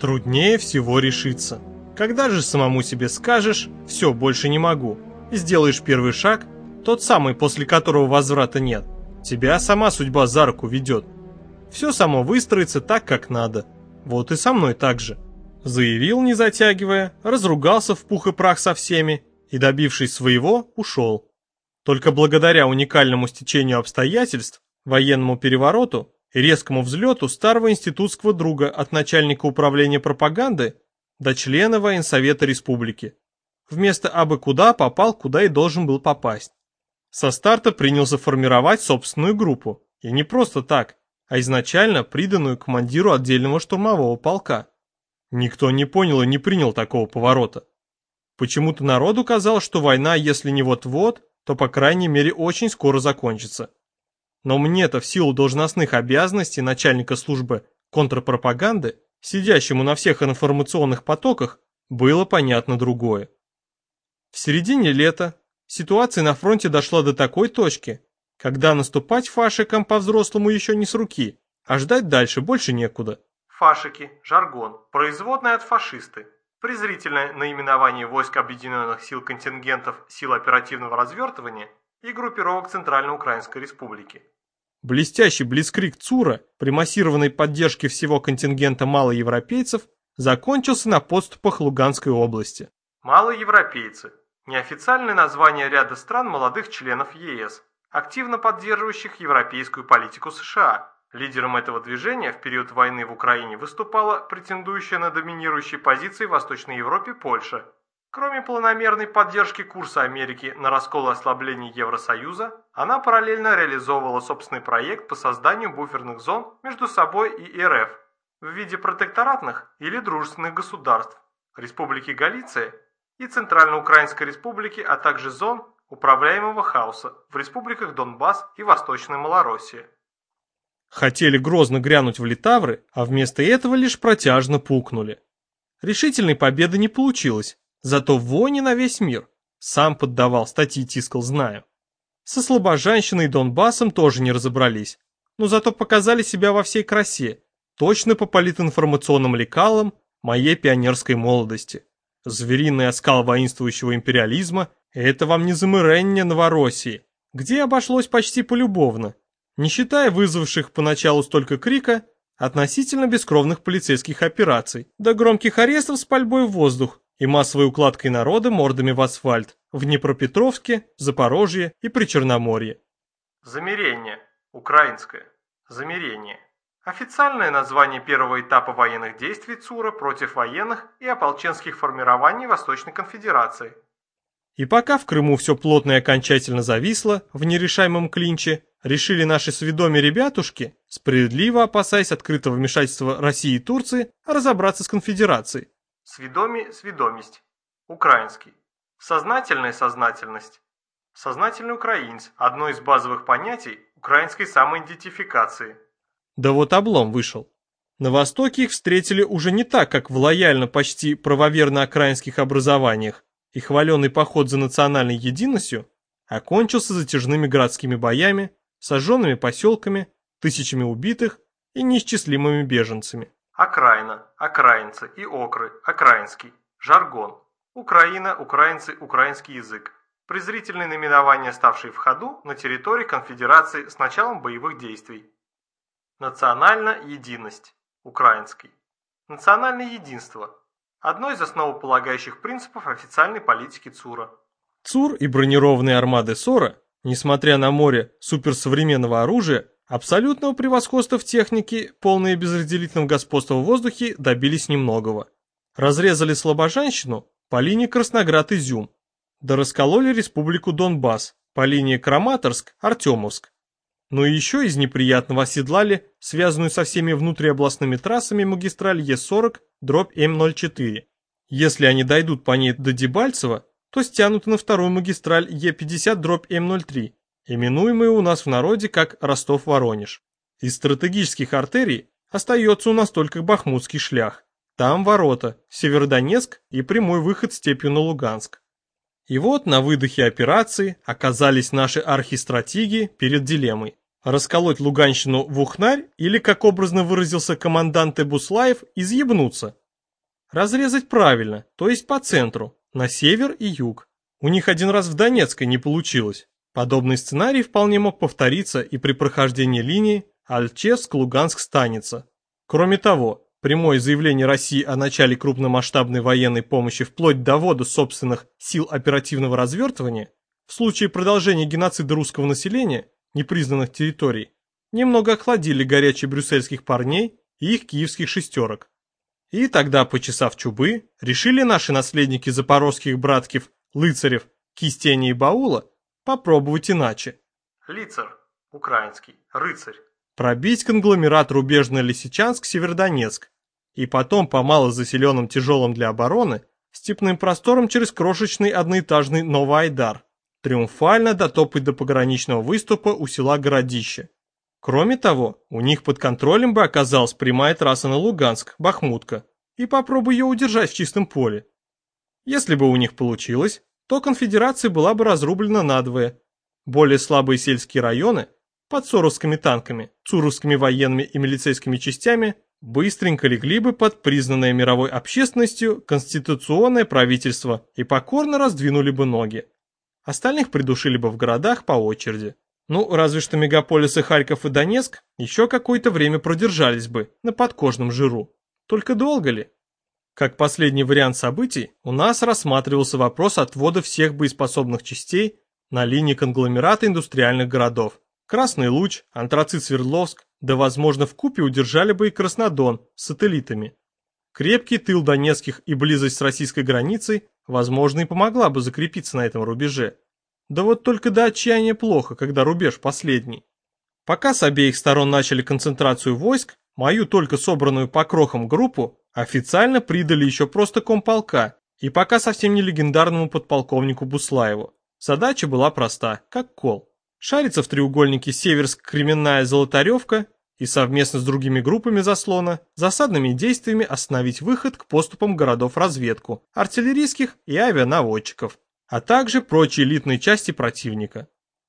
Труднее всего решиться. Когда же самому себе скажешь «все, больше не могу», и сделаешь первый шаг, тот самый, после которого возврата нет, тебя сама судьба за руку ведет. Все само выстроится так, как надо. Вот и со мной так же. Заявил, не затягивая, разругался в пух и прах со всеми и, добившись своего, ушел. Только благодаря уникальному стечению обстоятельств, военному перевороту и резкому взлету старого институтского друга от начальника управления пропаганды до члена военсовета республики. Вместо абы куда попал, куда и должен был попасть. Со старта принялся формировать собственную группу, и не просто так, а изначально приданную командиру отдельного штурмового полка. Никто не понял и не принял такого поворота. Почему-то народу казалось, что война, если не вот-вот, то по крайней мере очень скоро закончится. Но мне-то в силу должностных обязанностей начальника службы контрпропаганды, сидящему на всех информационных потоках, было понятно другое. В середине лета ситуация на фронте дошла до такой точки, когда наступать фашикам по-взрослому еще не с руки, а ждать дальше больше некуда. Фашики – жаргон, производный от фашисты, презрительное наименование войск Объединенных сил контингентов сил оперативного развертывания и группировок Центральноукраинской Республики. Блестящий блицкриг ЦУРа, при массированной поддержке всего контингента малоевропейцев, закончился на подступах Луганской области. Малоевропейцы – неофициальное название ряда стран молодых членов ЕС, активно поддерживающих европейскую политику США. Лидером этого движения в период войны в Украине выступала претендующая на доминирующие позиции в Восточной Европе Польша. Кроме планомерной поддержки курса Америки на раскол и ослабление Евросоюза, она параллельно реализовывала собственный проект по созданию буферных зон между собой и РФ в виде протекторатных или дружественных государств, Республики Галиция и Центральноукраинской Республики, а также зон управляемого хаоса в республиках Донбасс и Восточная Малороссия. Хотели грозно грянуть в Литавры, а вместо этого лишь протяжно пукнули. Решительной победы не получилось. Зато вони на весь мир. Сам поддавал, статьи тискал, знаю. Со Слобожанщиной и Донбассом тоже не разобрались. Но зато показали себя во всей красе. Точно по политинформационным лекалам моей пионерской молодости. Звериный оскал воинствующего империализма – это вам не замырение Новороссии, где обошлось почти полюбовно, не считая вызвавших поначалу столько крика относительно бескровных полицейских операций, до громких арестов с пальбой в воздух и массовой укладкой народа мордами в асфальт в Днепропетровске, Запорожье и Причерноморье. Замирение. Украинское. Замирение. Официальное название первого этапа военных действий ЦУРа против военных и ополченских формирований Восточной Конфедерации. И пока в Крыму все плотно и окончательно зависло в нерешаемом клинче, решили наши сведомые ребятушки, справедливо опасаясь открытого вмешательства России и Турции, разобраться с конфедерацией. Сведомость. Украинский. Сознательная сознательность. Сознательный украинец – одно из базовых понятий украинской самоидентификации. Да вот облом вышел. На Востоке их встретили уже не так, как в лояльно почти правоверно-окраинских образованиях, и хваленый поход за национальной единостью окончился затяжными городскими боями, сожженными поселками, тысячами убитых и неисчислимыми беженцами. Окраина, окраинцы и окры, окраинский, жаргон, Украина, украинцы, украинский язык, презрительные наименования, ставшие в ходу на территории конфедерации с началом боевых действий. Национальная единость, украинский, национальное единство, одно из основополагающих принципов официальной политики ЦУРа. ЦУР и бронированные армады СОРа, несмотря на море суперсовременного оружия, абсолютного превосходства в технике, полное безразделительного господства в воздухе, добились немногого. Разрезали Слобожанщину по линии Красноград-Изюм, да раскололи республику Донбасс по линии Краматорск-Артемовск. Но еще из неприятного оседлали связанную со всеми внутриобластными трассами магистраль Е40/М04. Если они дойдут по ней до Дебальцева, то стянуты на вторую магистраль Е50/М03, именуемую у нас в народе как Ростов-Воронеж. Из стратегических артерий остается у нас только Бахмутский шлях. Там ворота, Северодонецк и прямой выход степью на Луганск. И вот на выдохе операции оказались наши архистратеги перед дилеммой. Расколоть Луганщину в ухнарь или, как образно выразился командант Буслаев, изъебнуться. Разрезать правильно, то есть по центру, на север и юг. У них один раз в Донецкой не получилось. Подобный сценарий вполне мог повториться и при прохождении линии Альчевск-Луганск-Станица. Кроме того, прямое заявление России о начале крупномасштабной военной помощи вплоть до ввода собственных сил оперативного развертывания в случае продолжения геноцида русского населения непризнанных территорий немного охладили горячие брюссельских парней и их киевских шестерок. И тогда, почесав чубы, решили наши наследники запорожских братков Лыцарев, Кистеня и Баула попробовать иначе. Лицар, украинский, рыцарь. Пробить конгломерат Рубежно-Лисичанск-Северодонецк и потом по малозаселенным тяжелым для обороны степным просторам через крошечный одноэтажный Новоайдар, триумфально дотопать до пограничного выступа у села Городище. Кроме того, у них под контролем бы оказалась прямая трасса на Луганск, Бахмутка, и попробуй ее удержать в чистом поле. Если бы у них получилось, то конфедерация была бы разрублена надвое. Более слабые сельские районы, под Соровскими танками, Цуровскими военными и милицейскими частями, быстренько легли бы под признанное мировой общественностью конституционное правительство и покорно раздвинули бы ноги. Остальных придушили бы в городах по очереди. Ну, разве что мегаполисы Харьков и Донецк еще какое-то время продержались бы на подкожном жиру. Только долго ли? Как последний вариант событий, у нас рассматривался вопрос отвода всех боеспособных частей на линии конгломерата индустриальных городов. Красный Луч, Антрацит Свердловск, да, возможно, вкупе удержали бы и Краснодон с сателлитами. Крепкий тыл донецких и близость с российской границей, возможно, и помогла бы закрепиться на этом рубеже. Да вот только до отчаяния плохо, когда рубеж последний. Пока с обеих сторон начали концентрацию войск, мою только собранную по крохам группу официально придали еще просто комполка, и пока совсем не легендарному подполковнику Буслаеву. Задача была проста, как кол. Шариться в треугольнике Северск-Кременная Золотаревка и совместно с другими группами заслона засадными действиями остановить выход к поступам городов разведку, артиллерийских и авианаводчиков, а также прочие элитные части противника.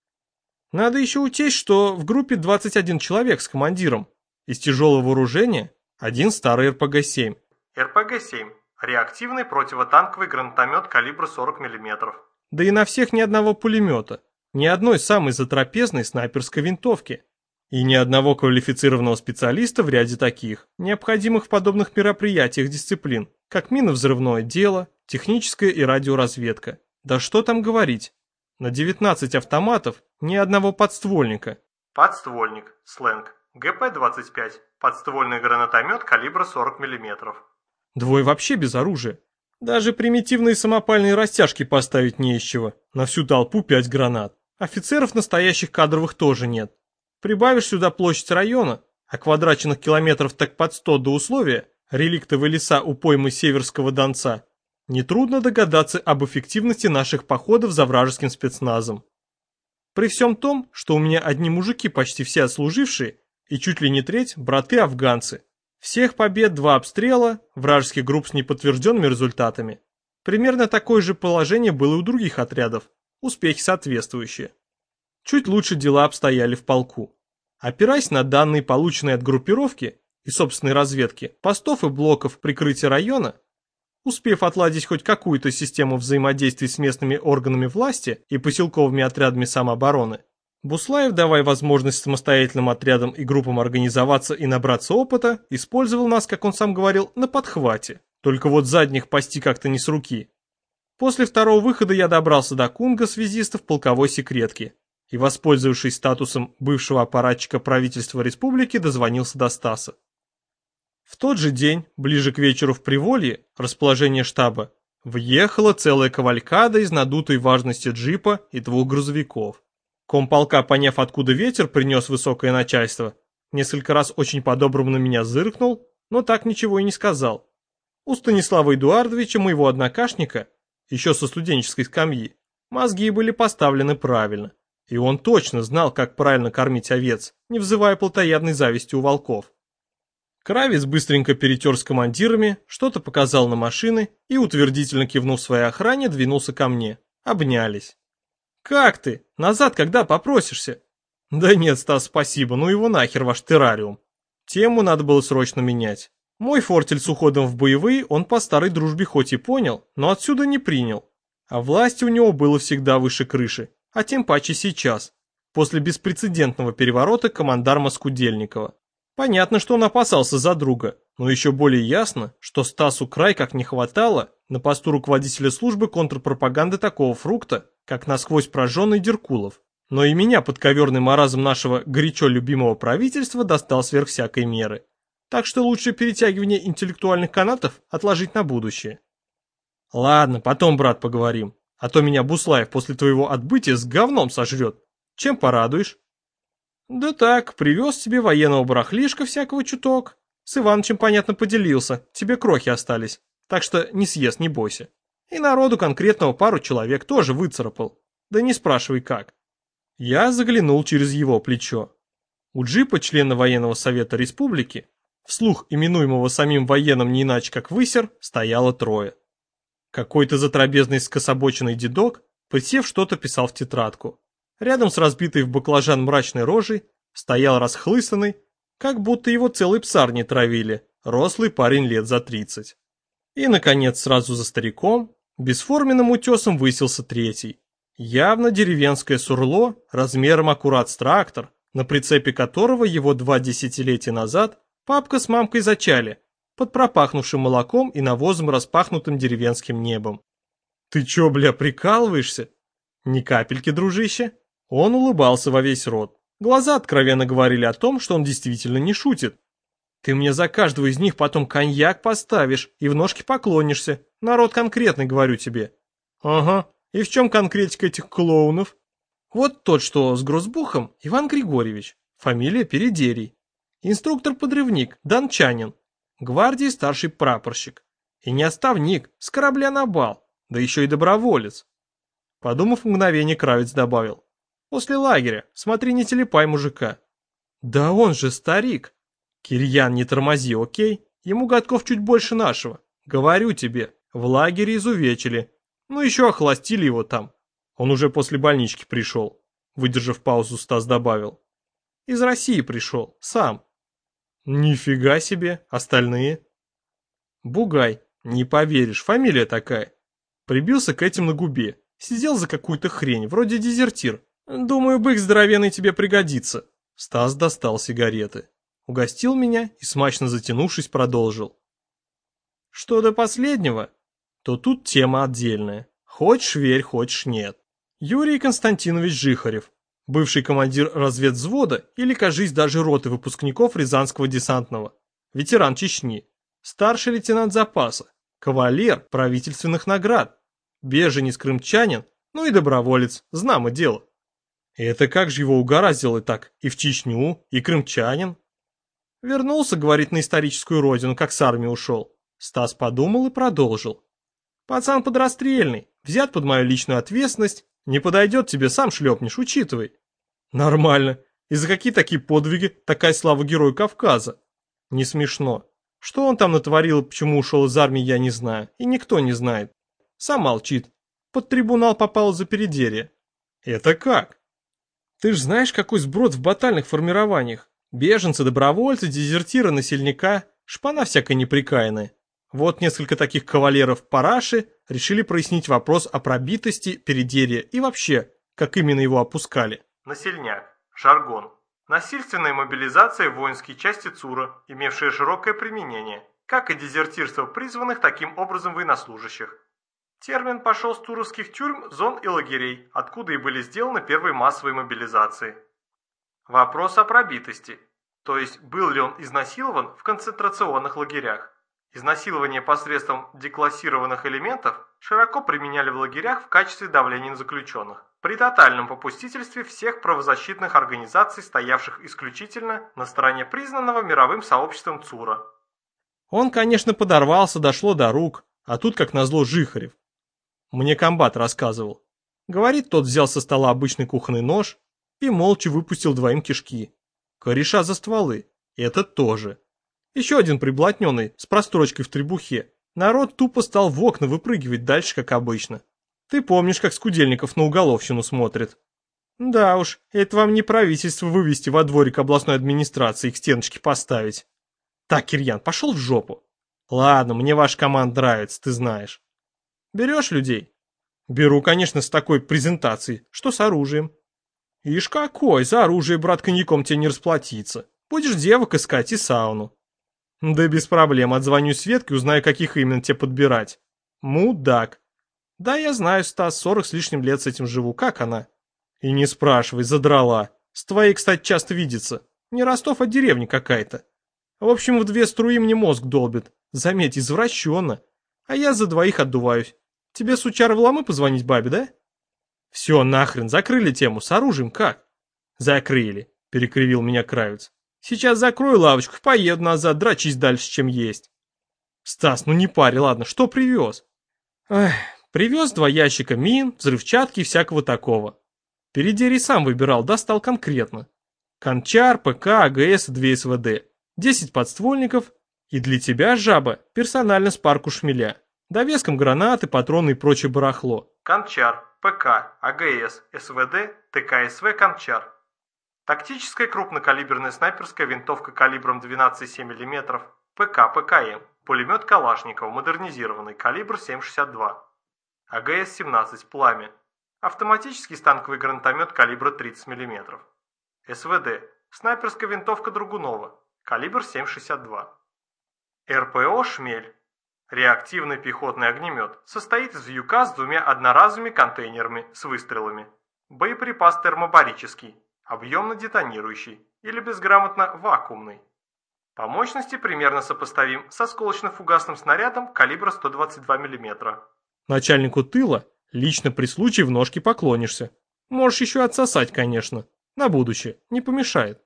Надо еще учесть, что в группе 21 человек с командиром. Из тяжелого вооружения один старый РПГ-7. РПГ-7. Реактивный противотанковый гранатомет калибра 40 мм. Да и на всех ни одного пулемета, ни одной самой затрапезной снайперской винтовки. И ни одного квалифицированного специалиста в ряде таких, необходимых в подобных мероприятиях дисциплин, как минно-взрывное дело, техническая и радиоразведка. Да что там говорить, на 19 автоматов ни одного подствольника. Подствольник, сленг, ГП-25, подствольный гранатомет калибра 40 мм. Двое вообще без оружия. Даже примитивные самопальные растяжки поставить не из чего, на всю толпу 5 гранат. Офицеров настоящих кадровых тоже нет. Прибавишь сюда площадь района, а квадрачных километров так под 100 до условия, реликтовые леса у поймы Северского Донца, нетрудно догадаться об эффективности наших походов за вражеским спецназом. При всем том, что у меня одни мужики почти все отслужившие, и чуть ли не треть браты-афганцы. Всех побед 2 обстрела, вражеских групп с неподтвержденными результатами. Примерно такое же положение было и у других отрядов, успехи соответствующие. Чуть лучше дела обстояли в полку. Опираясь на данные, полученные от группировки и собственной разведки, постов и блоков прикрытия района, успев отладить хоть какую-то систему взаимодействия с местными органами власти и поселковыми отрядами самообороны, Буслаев, давая возможность самостоятельным отрядам и группам организоваться и набраться опыта, использовал нас, как он сам говорил, на подхвате. Только вот задних пасти как-то не с руки. После второго выхода я добрался до Кунга связистов полковой секретки и, воспользовавшись статусом бывшего аппаратчика правительства республики, дозвонился до Стаса. В тот же день, ближе к вечеру в Приволье, расположение штаба, въехала целая кавалькада из надутой важности джипа и 2 грузовиков. Комполка, поняв, откуда ветер принес высокое начальство, несколько раз очень по-доброму на меня зыркнул, но так ничего и не сказал. У Станислава Эдуардовича, моего однокашника, еще со студенческой скамьи, мозги были поставлены правильно, и он точно знал, как правильно кормить овец, не взывая плотоядной зависти у волков. Кравец быстренько перетер с командирами, что-то показал на машины и, утвердительно кивнув своей охране, двинулся ко мне. Обнялись. «Как ты? Назад когда попросишься?» «Да нет, Стас, спасибо, ну его нахер ваш террариум». Тему надо было срочно менять. Мой фортель с уходом в боевые он по старой дружбе хоть и понял, но отсюда не принял. А власти у него было всегда выше крыши, а тем паче сейчас, после беспрецедентного переворота командарма Скудельникова. Понятно, что он опасался за друга, но еще более ясно, что Стасу край как не хватало на посту руководителя службы контрпропаганды такого фрукта, как насквозь прожженный Деркулов. Но и меня подковерный маразм нашего горячо любимого правительства достал сверх всякой меры. Так что лучше перетягивание интеллектуальных канатов отложить на будущее. Ладно, потом, брат, поговорим, а то меня Буслаев после твоего отбытия с говном сожрет. Чем порадуешь? Да так, привез тебе военного барахлишка всякого чуток. С Иванычем, понятно, поделился, тебе крохи остались, так что не съест, не бойся. И народу конкретного пару человек тоже выцарапал, да не спрашивай как. Я заглянул через его плечо. У джипа члена военного совета республики, вслух именуемого самим военным не иначе как высер, стояло трое. Какой-то затрапезный скособоченный дедок, присев, что-то писал в тетрадку. Рядом с разбитой в баклажан мрачной рожей стоял расхлыстанный, как будто его целой псарни травили, рослый парень лет за 30. И, наконец, сразу за стариком, бесформенным утесом высился третий. Явно деревенское сурло, размером аккурат с трактор, на прицепе которого его 2 десятилетия назад папка с мамкой зачали, под пропахнувшим молоком и навозом распахнутым деревенским небом. «Ты чё, бля, прикалываешься?» «Ни капельки, дружище». Он улыбался во весь рот. Глаза откровенно говорили о том, что он действительно не шутит. «Ты мне за каждого из них потом коньяк поставишь и в ножки поклонишься. Народ конкретный, говорю тебе». «Ага. И в чем конкретика этих клоунов?» «Вот тот, что с грузбухом, Иван Григорьевич. Фамилия Передерий. Инструктор-подрывник, дончанин. Гвардии старший прапорщик. И не оставник, с корабля на бал, да еще и доброволец». Подумав мгновение, Кравец добавил: «После лагеря, смотри, не телепай мужика». «Да он же старик». «Кирьян, не тормози, окей? Ему годков чуть больше нашего. Говорю тебе, в лагере изувечили. Ну еще охластили его там. Он уже после больнички пришел». Выдержав паузу, Стас добавил: «Из России пришел, сам». «Нифига себе, остальные?» «Бугай, не поверишь, фамилия такая. Прибился к этим на губе. Сидел за какую-то хрень, вроде дезертир. Думаю, бык здоровенный тебе пригодится». Стас достал сигареты. Угостил меня и, смачно затянувшись, продолжил. «Что до последнего, то тут тема отдельная. Хочешь верь, хочешь нет. Юрий Константинович Жихарев, бывший командир разведвзвода или, кажись, даже роты выпускников Рязанского десантного, ветеран Чечни, старший лейтенант запаса, кавалер правительственных наград, беженец-крымчанин, ну и доброволец, знамо дело». «Это как же его угораздило так и в Чечню, и крымчанин?» «Вернулся, говорит, на историческую родину, как с армии ушел». Стас подумал и продолжил. «Пацан подрастрельный, взят под мою личную ответственность, не подойдет тебе, сам шлепнешь, учитывай». «Нормально. И за какие такие подвиги такая слава герою Кавказа?» «Не смешно. Что он там натворил и почему ушел из армии, я не знаю, и никто не знает. Сам молчит. Под трибунал попал за передерие». «Это как?» «Ты ж знаешь, какой сброд в батальных формированиях. Беженцы, добровольцы, дезертиры, насильника, шпана всякая неприкаянная. Вот несколько таких кавалеров параши решили прояснить вопрос о пробитости передерия и вообще, как именно его опускали». Насильняк. Жаргон. Насильственная мобилизация в воинские части ЦУРа, имевшая широкое применение, как и дезертирство призванных таким образом военнослужащих. Термин пошел с туровских тюрьм, зон и лагерей, откуда и были сделаны первые массовые мобилизации. Вопрос о пробитости, то есть был ли он изнасилован в концентрационных лагерях. Изнасилование посредством деклассированных элементов широко применяли в лагерях в качестве давления на заключенных, при тотальном попустительстве всех правозащитных организаций, стоявших исключительно на стороне признанного мировым сообществом ЦУРа. Он, конечно, подорвался, дошло до рук, а тут, как назло, Жихарев. Мне комбат рассказывал. Говорит, тот взял со стола обычный кухонный нож и молча выпустил двоим кишки. Кореша за стволы. Этот тоже. Еще один приблотненный, с прострочкой в требухе. Народ тупо стал в окна выпрыгивать дальше, как обычно. Ты помнишь, как Скудельников на уголовщину смотрит? Да уж, это вам не правительство вывести во дворик областной администрации и к стеночке поставить. Так, Кирьян, пошел в жопу. Ладно, мне ваша команда нравится, ты знаешь. Берешь людей? Беру, конечно, с такой презентацией. Что с оружием? Ишь какой, за оружие, брат, коньяком тебе не расплатиться. Будешь девок искать и сауну. Да без проблем, отзвоню Светке, узнаю, каких именно тебе подбирать. Мудак. Да, я знаю, Стас, 40 с лишним лет с этим живу. Как она? И не спрашивай, задрала. С твоей, кстати, часто видится. Не Ростов, а деревня какая-то. В общем, в 2 струи мне мозг долбит. Заметь, извращенно. А я за 2 отдуваюсь. Тебе, сучара, в ломы позвонить бабе, да? Все, нахрен, закрыли тему. С оружием как? Закрыли, перекривил меня Кравец. Сейчас закрою лавочку, поеду назад, дрочись дальше, чем есть. Стас, ну не парь, ладно, что привез? Эх, привез 2 ящика мин, взрывчатки и всякого такого. Передерий сам выбирал, достал конкретно. Кончар, ПК, АГС и 2 СВД. 10 подствольников. И для тебя, жаба, персонально с парку шмеля. Довеском гранаты, патроны и прочее барахло. Кончар, ПК, АГС, СВД, ТКСВ Кончар. Тактическая крупнокалиберная снайперская винтовка калибром 12,7 мм, ПК, ПКМ, пулемет Калашникова, модернизированный, калибр 7,62, АГС-17, пламя, автоматический станковый гранатомет калибра 30 мм, СВД, снайперская винтовка Драгунова, калибр 7,62, РПО «Шмель», реактивный пехотный огнемет, состоит из вьюка с 2 одноразовыми контейнерами с выстрелами, боеприпас термобарический, объемно-детонирующий или безграмотно вакуумный. По мощности примерно сопоставим с осколочно-фугасным снарядом калибра 122 мм. Начальнику тыла лично при случае в ножки поклонишься. Можешь еще отсосать, конечно. На будущее, не помешает.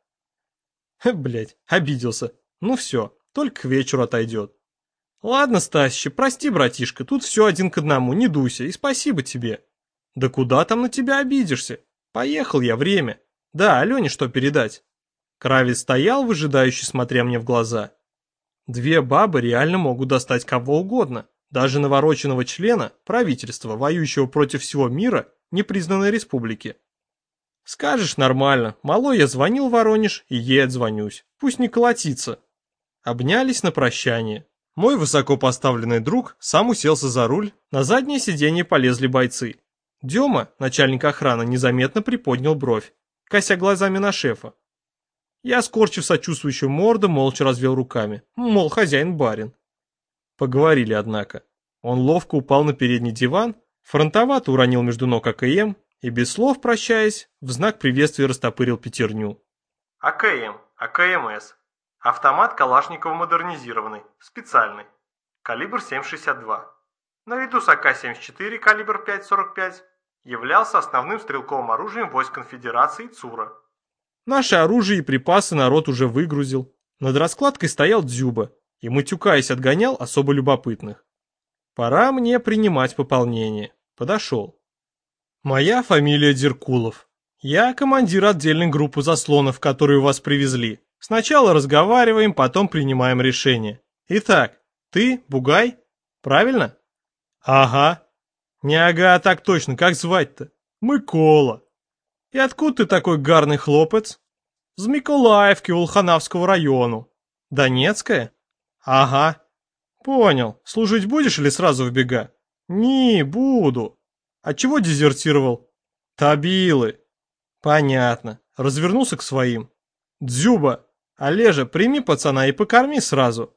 Блять, обиделся. Ну все, только к вечеру отойдет. Ладно, Стасище, прости, братишка, тут все 1 к 1, не дуйся, и спасибо тебе. Да куда там на тебя обидишься? Поехал я, время. Да, Алене что передать? Кравец стоял, выжидающе смотря мне в глаза. 2 бабы реально могут достать кого угодно, даже навороченного члена правительства, воюющего против всего мира, непризнанной республики. Скажешь, нормально, малой я звонил в Воронеж и ей отзвонюсь, пусть не колотится. Обнялись на прощание. Мой высокопоставленный друг сам уселся за руль, на заднее сиденье полезли бойцы. Дема, начальник охраны, незаметно приподнял бровь, кося глазами на шефа. Я, скорчив сочувствующую морду, молча развел руками, мол, хозяин-барин. Поговорили, однако. Он ловко упал на передний диван, фронтовато уронил между ног АКМ и, без слов прощаясь, в знак приветствия растопырил 5. АКМ, АКМС. Автомат Калашникова модернизированный, специальный. Калибр 7,62. Наряду с АК-74 калибр 5,45 являлся основным стрелковым оружием войск Конфедерации ЦУРа. Наше оружие и припасы народ уже выгрузил. Над раскладкой стоял Дзюба и, матюкаясь, отгонял особо любопытных. Пора мне принимать пополнение. Подошел. Моя фамилия Деркулов. Я командир отдельной группы заслонов, которые вас привезли. Сначала разговариваем, потом принимаем решение. Итак, ты Бугай? Правильно? Ага. Не ага, а так точно, как звать-то? Микола. И откуда ты такой гарный хлопец? З Миколаевки, Волхонавского району. Донецкая? Ага. Понял. Служить будешь или сразу в бега? Не, буду. А чего дезертировал? Табилы. Понятно. Развернулся к своим. Дзюба, Олежа, прими пацана и покорми сразу.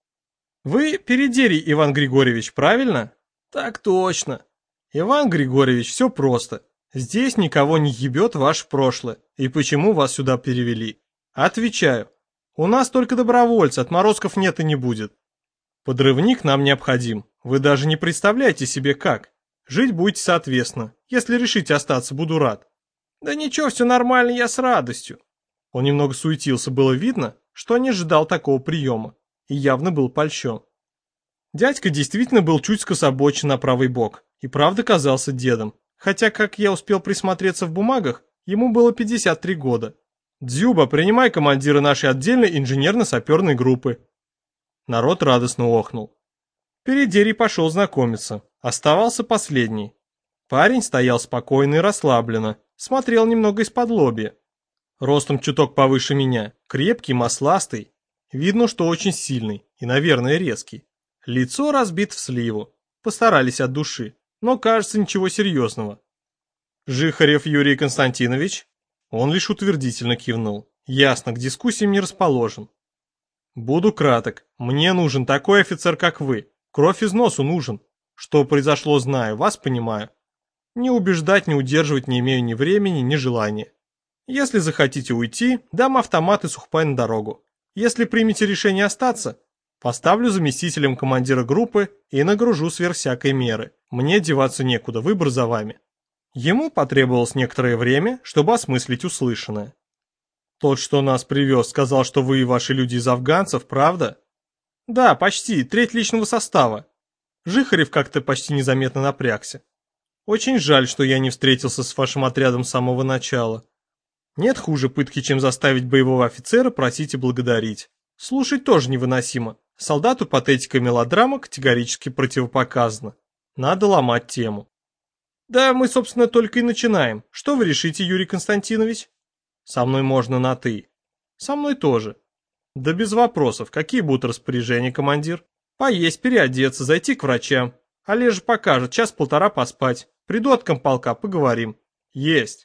Вы Передерий Иван Григорьевич, правильно? Так точно. Иван Григорьевич, все просто. Здесь никого не ебет ваше прошлое. И почему вас сюда перевели? Отвечаю. У нас только добровольцы, отморозков нет и не будет. Подрывник нам необходим. Вы даже не представляете себе как. Жить будете соответственно. Если решите остаться, буду рад. Да ничего, все нормально, я с радостью. Он немного суетился, было видно, что не ожидал такого приема. И явно был польщен. Дядька действительно был чуть скособочен на правый бок. И правда казался дедом. Хотя, как я успел присмотреться в бумагах, ему было 53 года. «Дзюба, принимай командира нашей отдельной инженерно-саперной группы». Народ радостно охнул. Передерий пошел знакомиться. Оставался последний. Парень стоял спокойно и расслабленно, смотрел немного из-под лобья. Ростом чуток повыше меня, крепкий, масластый. Видно, что очень сильный и, наверное, резкий. Лицо разбит в сливу. Постарались от души, но, кажется, ничего серьезного. Жихарев Юрий Константинович? Он лишь утвердительно кивнул. Ясно, к дискуссиям не расположен. Буду краток. Мне нужен такой офицер, как вы. Кровь из носу нужен. Что произошло, знаю, вас понимаю. Не убеждать, не удерживать не имею ни времени, ни желания. Если захотите уйти, дам автомат и сухпай на дорогу. Если примете решение остаться, поставлю заместителем командира группы и нагружу сверх всякой меры. Мне деваться некуда, выбор за вами. Ему потребовалось некоторое время, чтобы осмыслить услышанное. Тот, что нас привез, сказал, что вы и ваши люди из афганцев, правда? Да, почти, треть личного состава. Жихарев как-то почти незаметно напрягся. Очень жаль, что я не встретился с вашим отрядом с самого начала. Нет хуже пытки, чем заставить боевого офицера просить и благодарить. Слушать тоже невыносимо. Солдату патетика и мелодрама категорически противопоказана. Надо ломать тему. Да, мы, собственно, только и начинаем. Что вы решите, Юрий Константинович? Со мной можно на «ты». Со мной тоже. Да без вопросов. Какие будут распоряжения, командир? Поесть, переодеться, зайти к врачам. Олежа покажет, час-полтора поспать. Приду от комполка, поговорим. Есть.